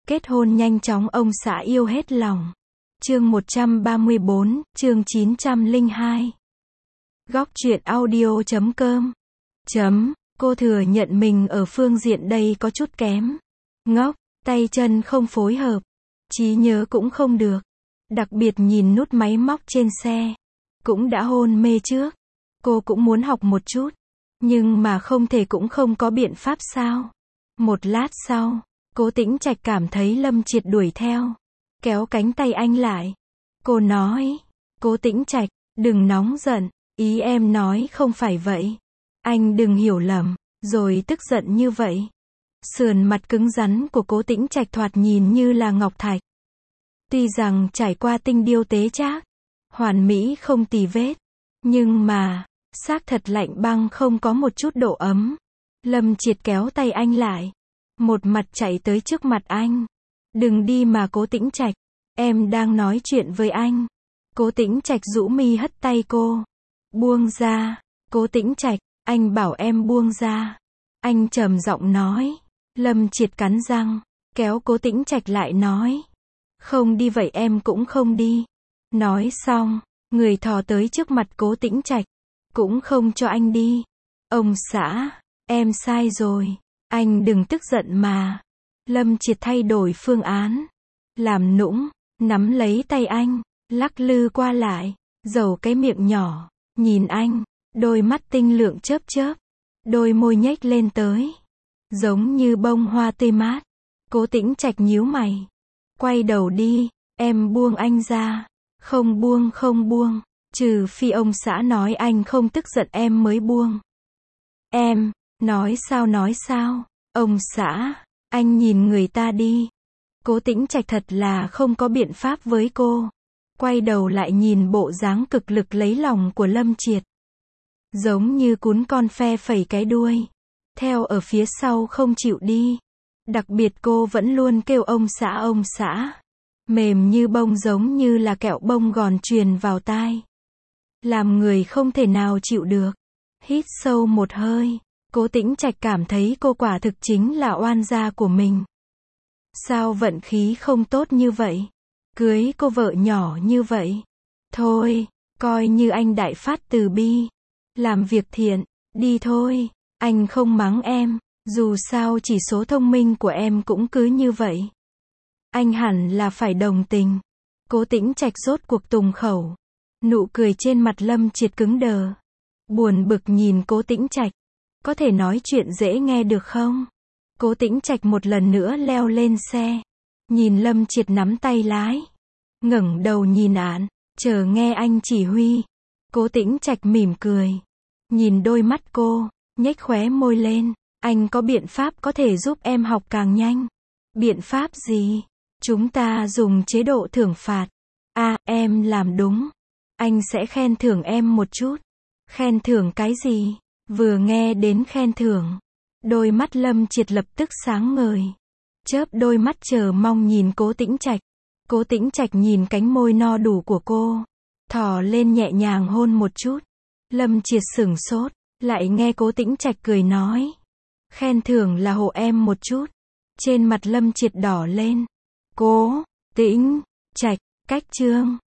Kết hôn nhanh chóng ông xã yêu hết lòng. Chương 134, chương 902. Góc truyện audio.com. Cô thừa nhận mình ở phương diện đây có chút kém. Ngốc, tay chân không phối hợp, trí nhớ cũng không được. Đặc biệt nhìn nút máy móc trên xe. Cũng đã hôn mê trước. Cô cũng muốn học một chút. Nhưng mà không thể cũng không có biện pháp sao. Một lát sau, Cố Tĩnh Trạch cảm thấy Lâm Triệt đuổi theo. Kéo cánh tay anh lại. Cô nói, Cố Tĩnh Trạch, đừng nóng giận, ý em nói không phải vậy. Anh đừng hiểu lầm, rồi tức giận như vậy. Sườn mặt cứng rắn của Cố Tĩnh Trạch thoạt nhìn như là ngọc thạch. Tuy rằng trải qua tinh điêu tế trác, hoàn mỹ không tì vết, nhưng mà, xác thật lạnh băng không có một chút độ ấm. Lâm Triệt kéo tay anh lại, một mặt chạy tới trước mặt anh. Đừng đi mà Cố Tĩnh Trạch, em đang nói chuyện với anh. Cố Tĩnh Trạch rũ mi hất tay cô. Buông ra, Cố Tĩnh Trạch, anh bảo em buông ra. Anh trầm giọng nói. Lâm Triệt cắn răng, kéo Cố Tĩnh Trạch lại nói. Không đi vậy em cũng không đi. Nói xong, người thò tới trước mặt Cố Tĩnh Trạch. Cũng không cho anh đi. Ông xã, em sai rồi. Anh đừng tức giận mà. Lâm Triệt thay đổi phương án. Làm nũng, nắm lấy tay anh, lắc lư qua lại, dầu cái miệng nhỏ, nhìn anh, đôi mắt tinh lượng chớp chớp, đôi môi nhếch lên tới, giống như bông hoa tươi mát. Cố Tĩnh Trạch nhíu mày, quay đầu đi, em buông anh ra. Không buông không buông, trừ phi ông xã nói anh không tức giận em mới buông. Em, nói sao, ông xã, anh nhìn người ta đi. Cố Tĩnh Trạch thật là không có biện pháp với cô. Quay đầu lại nhìn bộ dáng cực lực lấy lòng của Lâm Triệt. Giống như cún con phe phẩy cái đuôi. Theo ở phía sau không chịu đi. Đặc biệt cô vẫn luôn kêu ông xã. Mềm như bông giống như là kẹo bông gòn truyền vào tai. Làm người không thể nào chịu được. Hít sâu một hơi. Cố Tĩnh Trạch cảm thấy cô quả thực chính là oan gia của mình. Sao vận khí không tốt như vậy? Cưới cô vợ nhỏ như vậy. Thôi, coi như anh đại phát từ bi. Làm việc thiện, đi thôi. Anh không mắng em, dù sao chỉ số thông minh của em cũng cứ như vậy. Anh hẳn là phải đồng tình. Cố Tĩnh Trạch rốt cuộc tùng khẩu. Nụ cười trên mặt Lâm Triệt cứng đờ. Buồn bực nhìn Cố Tĩnh Trạch. Có thể nói chuyện dễ nghe được không? Cố Tĩnh Trạch một lần nữa leo lên xe. Nhìn Lâm Triệt nắm tay lái. Ngẩng đầu nhìn án, chờ nghe anh chỉ huy. Cố Tĩnh Trạch mỉm cười. Nhìn đôi mắt cô, nhếch khóe môi lên. Anh có biện pháp có thể giúp em học càng nhanh. Biện pháp gì? Chúng ta dùng chế độ thưởng phạt. Em làm đúng. Anh sẽ khen thưởng em một chút. Khen thưởng cái gì? Vừa nghe đến khen thưởng, đôi mắt Lâm Triệt lập tức sáng ngời. Chớp đôi mắt chờ mong nhìn Cố Tĩnh Trạch. Cố Tĩnh Trạch nhìn cánh môi no đủ của cô, thò lên nhẹ nhàng hôn một chút. Lâm Triệt sửng sốt, lại nghe Cố Tĩnh Trạch cười nói. Khen thưởng là hộ em một chút. Trên mặt Lâm Triệt đỏ lên. Cố Tĩnh Trạch, cách chương